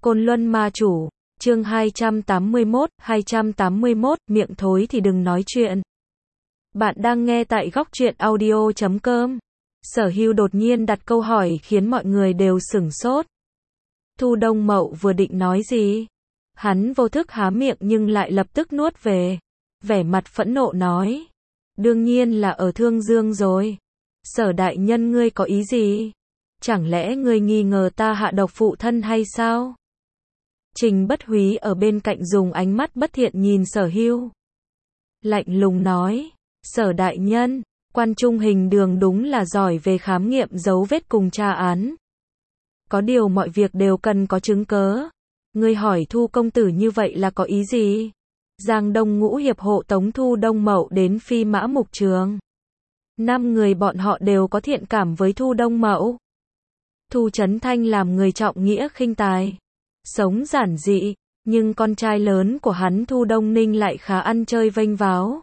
Côn Luân Ma Chủ, chương 281, miệng thối thì đừng nói chuyện. Bạn đang nghe tại góc truyện audio.com. Sở Hưu đột nhiên đặt câu hỏi khiến mọi người đều sửng sốt. Thu Đông Mậu vừa định nói gì? Hắn vô thức há miệng nhưng lại lập tức nuốt về. Vẻ mặt phẫn nộ nói. Đương nhiên là ở Thương Dương rồi. Sở đại nhân ngươi có ý gì? Chẳng lẽ ngươi nghi ngờ ta hạ độc phụ thân hay sao? Trình Bất Húy ở bên cạnh dùng ánh mắt bất thiện nhìn Sở Hưu. Lạnh lùng nói, Sở đại nhân, Quan Trung Hình Đường đúng là giỏi về khám nghiệm dấu vết cùng tra án. Có điều mọi việc đều cần có chứng cớ. Ngươi hỏi Thu công tử như vậy là có ý gì? Giang Đông Ngũ hiệp hộ tống Thu Đông Mậu đến Phi Mã Mục Trường. 5 người bọn họ đều có thiện cảm với Thu Đông Mậu. Thu Chấn Thanh làm người trọng nghĩa khinh tài, sống giản dị, nhưng con trai lớn của hắn Thu Đông Ninh lại khá ăn chơi vênh váo.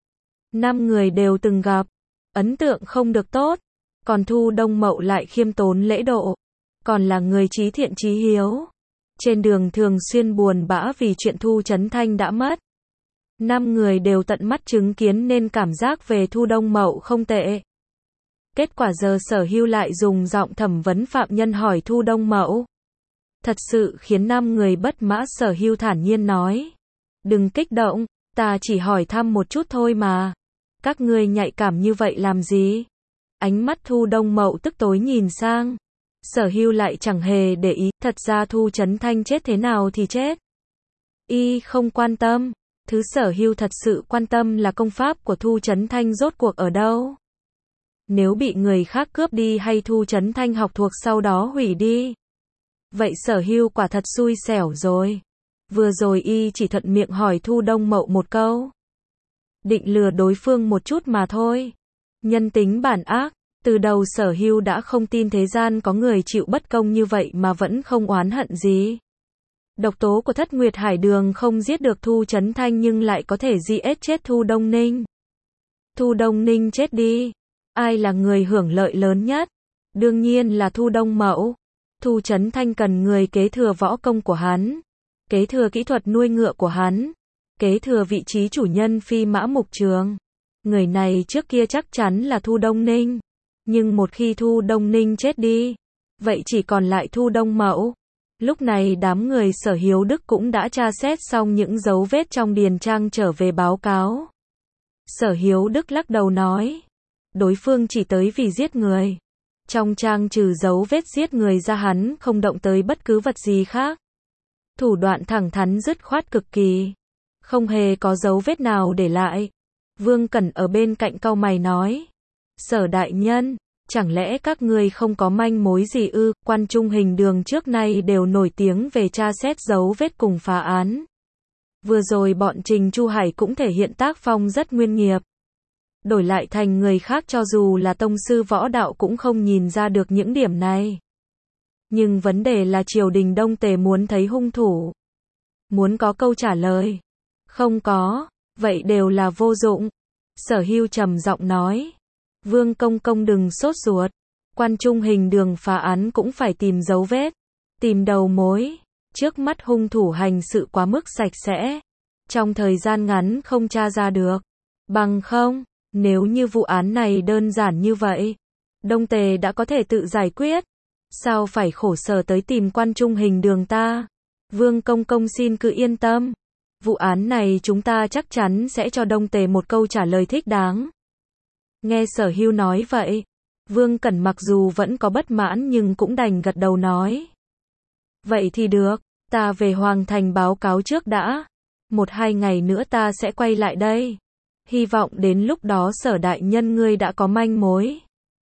5 người đều từng gặp, ấn tượng không được tốt, còn Thu Đông Mậu lại khiêm tốn lễ độ, còn là người trí thiện trí hiếu. Trên đường thường xuyên buồn bã vì chuyện Thu Chấn Thanh đã mất. 5 người đều tận mắt chứng kiến nên cảm giác về Thu Đông Mậu không tệ. Kết quả giờ Sở Hưu lại dùng giọng thẩm vấn phạm nhân hỏi Thu Đông Mậu. Thật sự khiến 5 người bất mã. Sở Hưu thản nhiên nói. Đừng kích động, ta chỉ hỏi thăm một chút thôi mà. Các ngươi nhạy cảm như vậy làm gì? Ánh mắt Thu Đông Mậu tức tối nhìn sang. Sở Hưu lại chẳng hề để ý, thật ra Thu Chấn Thanh chết thế nào thì chết. Y không quan tâm, thứ Sở Hưu thật sự quan tâm là công pháp của Thu Chấn Thanh rốt cuộc ở đâu. Nếu bị người khác cướp đi hay Thu Chấn Thanh học thuộc sau đó hủy đi. Vậy Sở Hưu quả thật xui xẻo rồi. Vừa rồi y chỉ thuận miệng hỏi Thu Đông Mậu một câu. Định lừa đối phương một chút mà thôi. Nhân tính bản ác, từ đầu Sở Hưu đã không tin thế gian có người chịu bất công như vậy mà vẫn không oán hận gì. Độc tố của Thất Nguyệt Hải Đường không giết được Thu Chấn Thanh nhưng lại có thể giết chết Thu Đông Ninh. Thu Đông Ninh chết đi. Ai là người hưởng lợi lớn nhất? Đương nhiên là Thu Đông Mậu. Thu Chấn Thanh cần người kế thừa võ công của hắn, kế thừa kỹ thuật nuôi ngựa của hắn, kế thừa vị trí chủ nhân Phi Mã Mục Trường. Người này trước kia chắc chắn là Thu Đông Ninh. Nhưng một khi Thu Đông Ninh chết đi, vậy chỉ còn lại Thu Đông Mậu. Lúc này đám người Sở Hiếu Đức cũng đã tra xét xong những dấu vết trong điền trang trở về báo cáo. Sở Hiếu Đức lắc đầu nói. Đối phương chỉ tới vì giết người. Trong trang trừ dấu vết giết người ra hắn không động tới bất cứ vật gì khác. Thủ đoạn thẳng thắn dứt khoát cực kỳ. Không hề có dấu vết nào để lại. Vương Cẩn ở bên cạnh cau mày nói. Sở đại nhân, chẳng lẽ các ngươi không có manh mối gì ư? Quan Trung Hình Đường trước nay đều nổi tiếng về tra xét dấu vết cùng phá án. Vừa rồi bọn Trình Chu Hải cũng thể hiện tác phong rất nguyên nghiệp. Đổi lại thành người khác cho dù là tông sư võ đạo cũng không nhìn ra được những điểm này. Nhưng vấn đề là triều đình Đông Tề muốn thấy hung thủ. Muốn có câu trả lời. Không có, vậy đều là vô dụng. Sở Hưu trầm giọng nói. Vương công công đừng sốt ruột. Quan Trung Hình Đường phá án cũng phải tìm dấu vết. Tìm đầu mối. Trước mắt hung thủ hành sự quá mức sạch sẽ. Trong thời gian ngắn không tra ra được. Bằng không. Nếu như vụ án này đơn giản như vậy, Đông Tề đã có thể tự giải quyết. Sao phải khổ sở tới tìm Quan Trung Hình Đường ta? Vương công công xin cứ yên tâm. Vụ án này chúng ta chắc chắn sẽ cho Đông Tề một câu trả lời thích đáng. Nghe Sở Hưu nói vậy, Vương Cẩn mặc dù vẫn có bất mãn nhưng cũng đành gật đầu nói. Vậy thì được, ta về Hoàng Thành báo cáo trước đã. 1-2 ngày nữa ta sẽ quay lại đây. Hy vọng đến lúc đó Sở đại nhân ngươi đã có manh mối.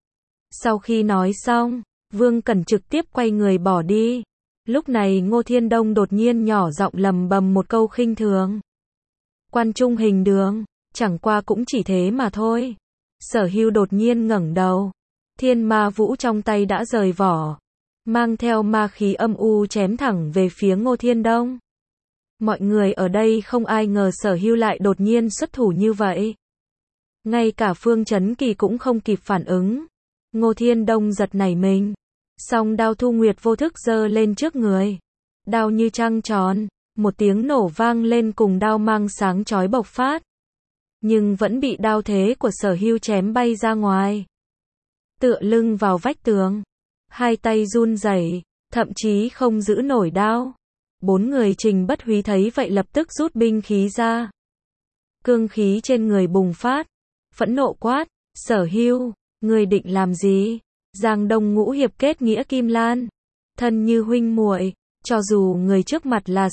Sau khi nói xong, Vương Cẩn trực tiếp quay người bỏ đi. Lúc này Ngô Thiên Đông đột nhiên nhỏ giọng lầm bầm một câu khinh thường. Quan Trung Hình Đường, chẳng qua cũng chỉ thế mà thôi. Sở Hưu đột nhiên ngẩng đầu. Thiên Ma Vũ trong tay đã rời vỏ, mang theo ma khí âm u chém thẳng về phía Ngô Thiên Đông. Mọi người ở đây không ai ngờ Sở Hưu lại đột nhiên xuất thủ như vậy. Ngay cả Phương Chấn Kỳ cũng không kịp phản ứng. Ngô Thiên Đông giật nảy mình. Song đao Thu Nguyệt vô thức giơ lên trước người. Đao như trăng tròn, một tiếng nổ vang lên cùng đao mang sáng chói bộc phát. Nhưng vẫn bị đao thế của Sở Hưu chém bay ra ngoài. Tựa lưng vào vách tường, hai tay run rẩy, thậm chí không giữ nổi đao. Bốn người Trình Bất Húy thấy vậy lập tức rút binh khí ra. Cương khí trên người bùng phát, phẫn nộ quát, Sở Hưu, ngươi định làm gì? Giang Đông ngũ hiệp kết nghĩa Kim Lan, thân như huynh muội, cho dù người trước mặt là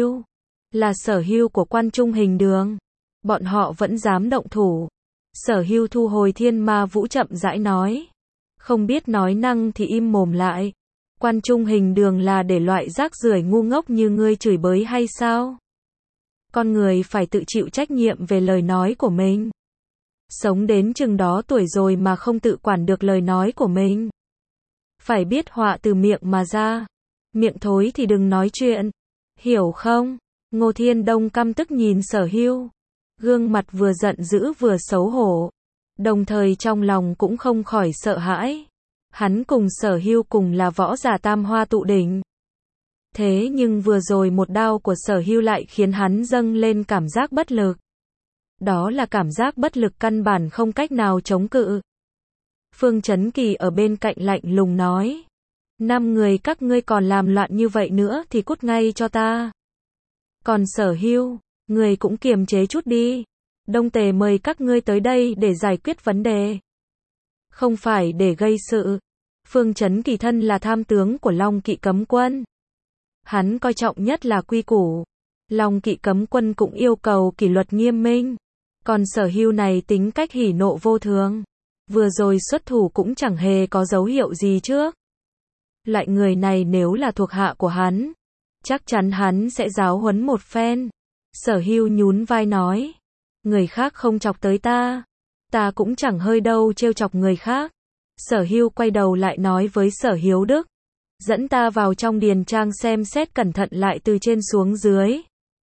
Sở Hưu của Quan Trung Hình Đường, bọn họ vẫn dám động thủ. Sở Hưu thu hồi Thiên Ma Vũ chậm rãi nói, không biết nói năng thì im mồm lại. Quan Trung Hình Đường là để loại rác rưởi ngu ngốc như ngươi chửi bới hay sao? Con người phải tự chịu trách nhiệm về lời nói của mình. Sống đến chừng đó tuổi rồi mà không tự quản được lời nói của mình. Phải biết họa từ miệng mà ra. Miệng thối thì đừng nói chuyện. Hiểu không? Ngô Thiên Đông căm tức nhìn Sở Hưu. Gương mặt vừa giận dữ vừa xấu hổ. Đồng thời trong lòng cũng không khỏi sợ hãi. Hắn cùng Sở Hưu cùng là võ giả tam hoa tụ đỉnh. Thế nhưng vừa rồi một đao của Sở Hưu lại khiến hắn dâng lên cảm giác bất lực. Đó là cảm giác bất lực căn bản không cách nào chống cự. Phương Chấn Kỳ ở bên cạnh lạnh lùng nói. 5 người các ngươi còn làm loạn như vậy nữa thì cút ngay cho ta. Còn Sở Hưu, người cũng kiềm chế chút đi. Đông Tề mời các ngươi tới đây để giải quyết vấn đề. Không phải để gây sự. Phương Chấn Kỳ thân là tham tướng của Long Kỵ Cấm Quân. Hắn coi trọng nhất là quy củ. Long Kỵ Cấm Quân cũng yêu cầu kỷ luật nghiêm minh. Còn Sở Hưu này tính cách hỉ nộ vô thường. Vừa rồi xuất thủ cũng chẳng hề có dấu hiệu gì trước. Loại người này nếu là thuộc hạ của hắn, chắc chắn hắn sẽ giáo huấn một phen. Sở Hưu nhún vai nói. Người khác không chọc tới ta. Ta cũng chẳng hơi đâu trêu chọc người khác. Sở Hưu quay đầu lại nói với Sở Hiếu Đức. Dẫn ta vào trong điền trang xem xét cẩn thận lại từ trên xuống dưới.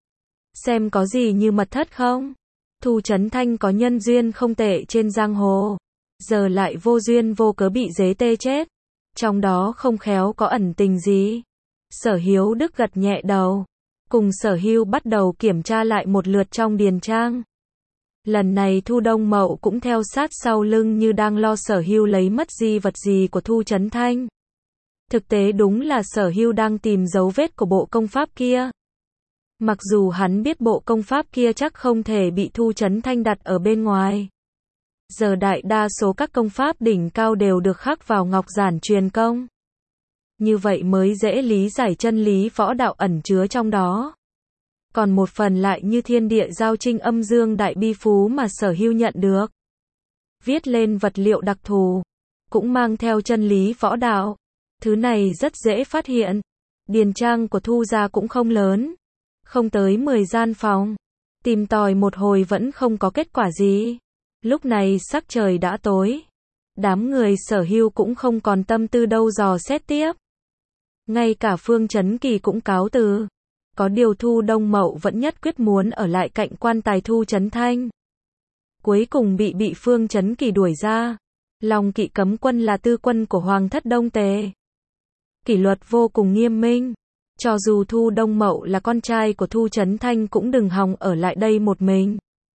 Xem có gì như mật thất không? Thu Chấn Thanh có nhân duyên không tệ trên giang hồ. Giờ lại vô duyên vô cớ bị dế tê chết. Trong đó không khéo có ẩn tình gì. Sở Hiếu Đức gật nhẹ đầu. Cùng Sở Hưu bắt đầu kiểm tra lại một lượt trong điền trang. Lần này Thu Đông Mậu cũng theo sát sau lưng như đang lo Sở Hưu lấy mất di vật gì của Thu Chấn Thanh. Thực tế đúng là Sở Hưu đang tìm dấu vết của bộ công pháp kia. Mặc dù hắn biết bộ công pháp kia chắc không thể bị Thu Chấn Thanh đặt ở bên ngoài. Giờ đại đa số các công pháp đỉnh cao đều được khắc vào ngọc giản truyền công. Như vậy mới dễ lý giải chân lý võ đạo ẩn chứa trong đó. Còn một phần lại như thiên địa giao trinh âm dương đại bi phú mà Sở Hưu nhận được. Viết lên vật liệu đặc thù. Cũng mang theo chân lý võ đạo. Thứ này rất dễ phát hiện. Điền trang của Thu gia cũng không lớn. Không tới 10 gian phòng. Tìm tòi một hồi vẫn không có kết quả gì. Lúc này sắc trời đã tối. Đám người Sở Hưu cũng không còn tâm tư đâu dò xét tiếp. Ngay cả Phương Chấn Kỳ cũng cáo từ. Có điều Thu Đông Mậu vẫn nhất quyết muốn ở lại cạnh quan tài Thu Chấn Thanh. Cuối cùng bị Phương Chấn Kỳ đuổi ra. Long Kỵ Cấm Quân là tư quân của Hoàng thất Đông Tề. Kỷ luật vô cùng nghiêm minh. Cho dù Thu Đông Mậu là con trai của Thu Chấn Thanh cũng đừng hòng ở lại đây một mình.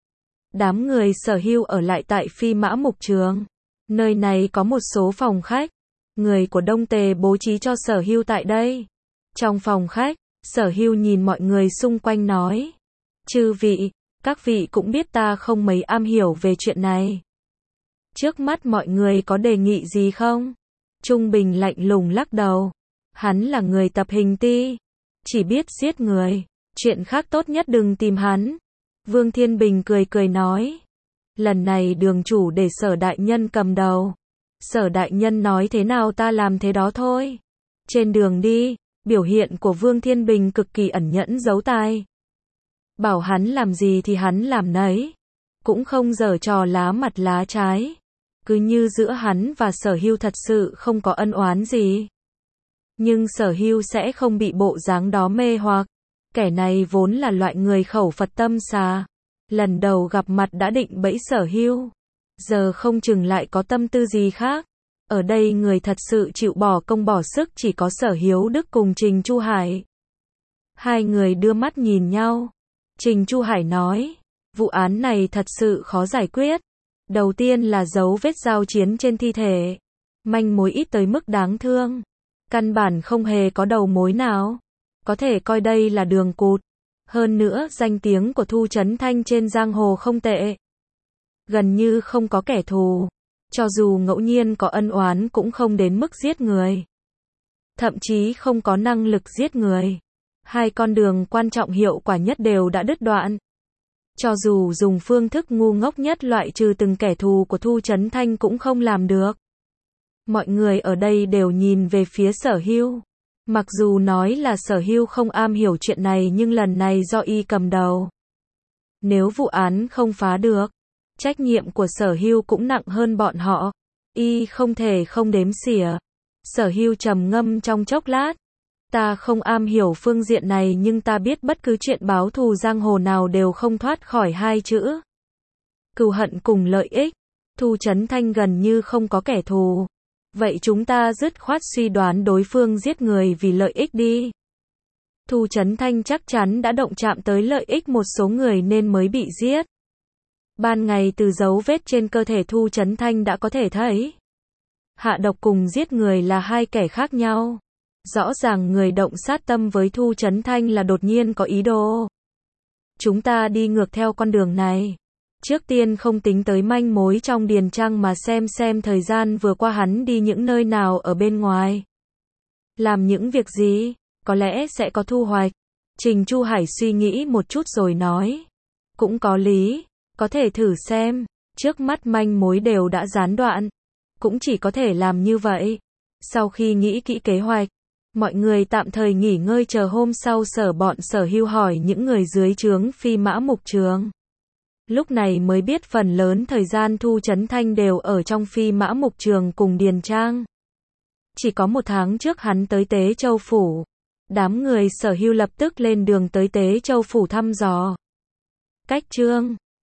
Đám người Sở Hưu ở lại tại Phi Mã Mục Trường. Nơi này có một số phòng khách. Người của Đông Tề bố trí cho Sở Hưu tại đây. Trong phòng khách, Sở Hưu nhìn mọi người xung quanh nói. Chư vị, các vị cũng biết ta không mấy am hiểu về chuyện này. Trước mắt mọi người có đề nghị gì không? Trung Bình lạnh lùng lắc đầu. Hắn là người tập hình ti. Chỉ biết giết người. Chuyện khác tốt nhất đừng tìm hắn. Vương Thiên Bình cười cười nói. Lần này đường chủ để Sở đại nhân cầm đầu. Sở đại nhân nói thế nào ta làm thế đó thôi. Trên đường đi, biểu hiện của Vương Thiên Bình cực kỳ ẩn nhẫn giấu tai. Bảo hắn làm gì thì hắn làm nấy. Cũng không giở trò lá mặt lá trái. Cứ như giữa hắn và Sở Hưu thật sự không có ân oán gì. Nhưng Sở Hưu sẽ không bị bộ dáng đó mê hoặc. Kẻ này vốn là loại người khẩu Phật tâm xà. Lần đầu gặp mặt đã định bẫy Sở Hưu. Giờ không chừng lại có tâm tư gì khác. Ở đây người thật sự chịu bỏ công bỏ sức chỉ có Sở Hiếu Đức cùng Trình Chu Hải. Hai người đưa mắt nhìn nhau. Trình Chu Hải nói, vụ án này thật sự khó giải quyết. Đầu tiên là dấu vết giao chiến trên thi thể. Manh mối ít tới mức đáng thương. Căn bản không hề có đầu mối nào. Có thể coi đây là đường cụt. Hơn nữa, danh tiếng của Thu Chấn Thanh trên giang hồ không tệ. Gần như không có kẻ thù. Cho dù ngẫu nhiên có ân oán cũng không đến mức giết người. Thậm chí không có năng lực giết người. Hai con đường quan trọng hiệu quả nhất đều đã đứt đoạn. Cho dù dùng phương thức ngu ngốc nhất loại trừ từng kẻ thù của Thu Chấn Thanh cũng không làm được. Mọi người ở đây đều nhìn về phía Sở Hưu. Mặc dù nói là Sở Hưu không am hiểu chuyện này nhưng lần này do y cầm đầu. Nếu vụ án không phá được, trách nhiệm của Sở Hưu cũng nặng hơn bọn họ. Y không thể không đếm xỉa. Sở Hưu trầm ngâm trong chốc lát. Ta không am hiểu phương diện này nhưng ta biết bất cứ chuyện báo thù giang hồ nào đều không thoát khỏi hai chữ. Cừu hận cùng lợi ích. Thu Chấn Thanh gần như không có kẻ thù. Vậy chúng ta dứt khoát suy đoán đối phương giết người vì lợi ích đi. Thu Chấn Thanh chắc chắn đã động chạm tới lợi ích một số người nên mới bị giết. Ban ngày từ dấu vết trên cơ thể Thu Chấn Thanh đã có thể thấy. Hạ độc cùng giết người là hai kẻ khác nhau. Rõ ràng người động sát tâm với Thu Chấn Thanh là đột nhiên có ý đồ. Chúng ta đi ngược theo con đường này. Trước tiên không tính tới manh mối trong điền trang mà xem thời gian vừa qua hắn đi những nơi nào ở bên ngoài. Làm những việc gì, có lẽ sẽ có thu hoạch. Trình Chu Hải suy nghĩ một chút rồi nói. Cũng có lý, có thể thử xem. Trước mắt manh mối đều đã gián đoạn. Cũng chỉ có thể làm như vậy. Sau khi nghĩ kỹ kế hoạch, mọi người tạm thời nghỉ ngơi chờ hôm sau bọn Sở Hưu hỏi những người dưới trướng Phi Mã Mục Trường. Lúc này mới biết phần lớn thời gian Thu Chấn Thanh đều ở trong Phi Mã Mục Trường cùng Điền Trang. Chỉ có một tháng trước hắn tới Tế Châu Phủ. Đám người Sở Hưu lập tức lên đường tới Tế Châu Phủ thăm dò. Cách chương